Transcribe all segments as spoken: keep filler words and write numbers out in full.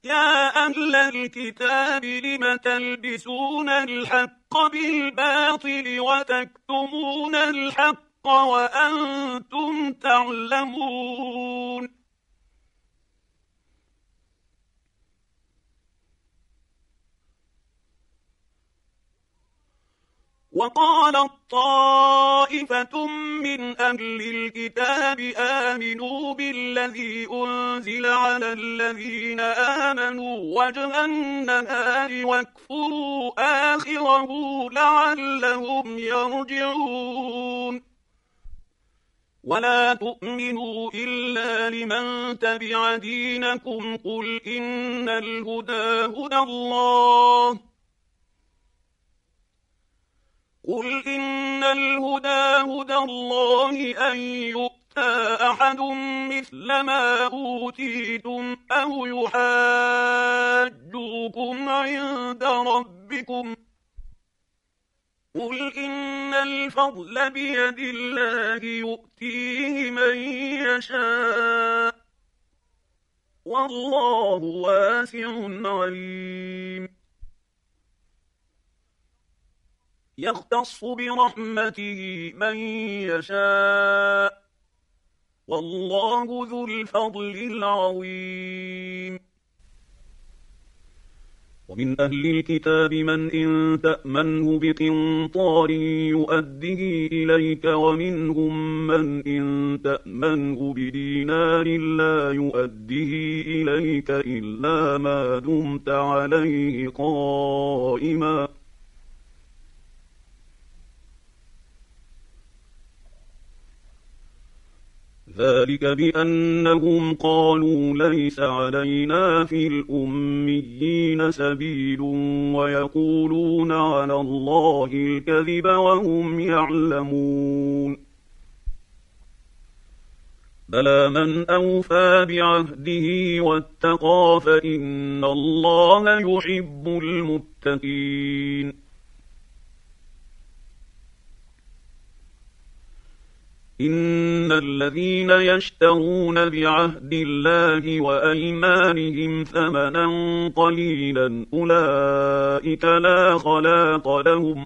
يا أهل الكتاب لم تلبسون الحق بالباطل وتكتمون الحق وأنتم تعلمون. وقالت طائفة من أهل الكتاب آمنوا بالذي أنزل على الذين آمنوا وجه النهار واكفروا آخره لعلهم يرجعون. ولا تؤمنوا إلا لمن تبع دينكم قل إن الهدى هدى الله قل إن الهدى هدى الله أن يؤتى أحد مثل ما أوتيتم أو يحاجوكم عند ربكم قل إن الفضل بيد الله يؤتيه من يشاء والله واسع عليم. يختص برحمته من يشاء والله ذو الفضل العظيم. ومن أهل الكتاب من إن تأمنه بقنطار يؤده إليك ومنهم من إن تأمنه بدينار لا يؤده إليك إلا ما دمت عليه قائما ذلك بأنهم قالوا ليس علينا في الأميين سبيل ويقولون على الله الكذب وهم يعلمون. بلى من أوفى بعهده واتقى فإن الله يحب المتقين. إن الذين يشترون بعهد الله وأيمانهم ثمنا قليلا أولئك لا خلاق لهم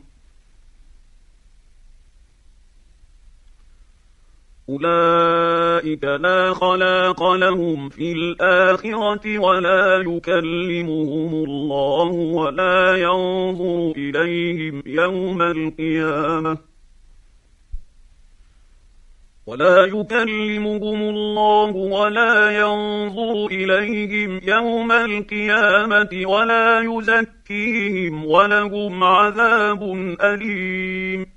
أولئك لا خلاق لهم في الآخرة ولا يكلمهم الله ولا ينظر إليهم يوم القيامة ولا يكلمهم الله ولا ينظر إليهم يوم القيامة ولا يزكيهم ولهم عذاب أليم.